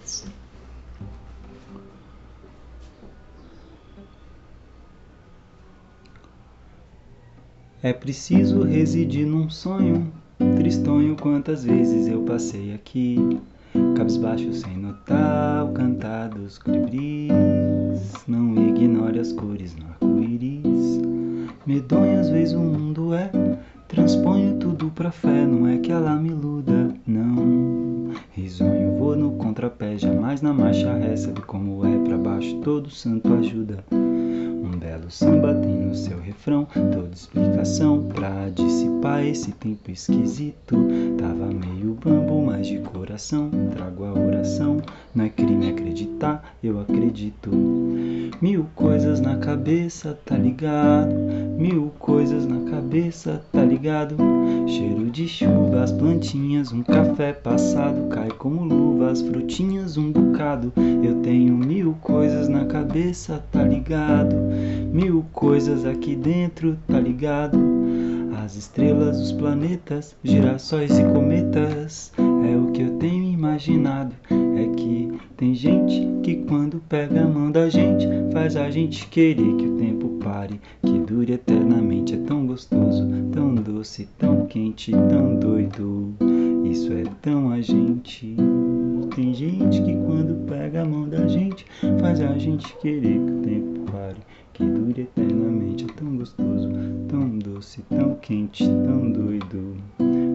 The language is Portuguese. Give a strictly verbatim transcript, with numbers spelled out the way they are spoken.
É preciso residir num sonho tristonho, quantas vezes eu passei aqui, cabisbaixo sem notar o cantar dos colibris. Não ignore as cores no arco-íris. Medonho às vezes o mundo é, transponho tudo pra fé, não é que ela me iluda, não. Risonho vou no contrapé, jamais na marcha ré, sabe como é, pra baixo todo santo ajuda. Um belo samba tem no seu refrão toda explicação pra dissipar esse tempo esquisito. Tava meio bambo, mas de coração trago a oração. Não é crime acreditar, eu acredito. Mil coisas na cabeça, tá ligado? Mil coisas na cabeça, tá ligado? Cheiro de chuva, as plantinhas, um café passado cai como luva, as frutinhas, um bocado. Eu tenho mil coisas na cabeça, tá ligado? Mil coisas aqui dentro, tá ligado? As estrelas, os planetas, girassóis e cometas. É o que eu tenho imaginado. É que tem gente que quando pega a mão da gente faz a gente querer que o tempo pare, que dure eternamente. É tão gostoso, tão doce, tão quente, tão doido. Isso é tão a gente. Tem gente que quando pega a mão da gente faz a gente querer que o tempo pare, que dure eternamente. É tão gostoso, tão doce, tão quente, tão doido.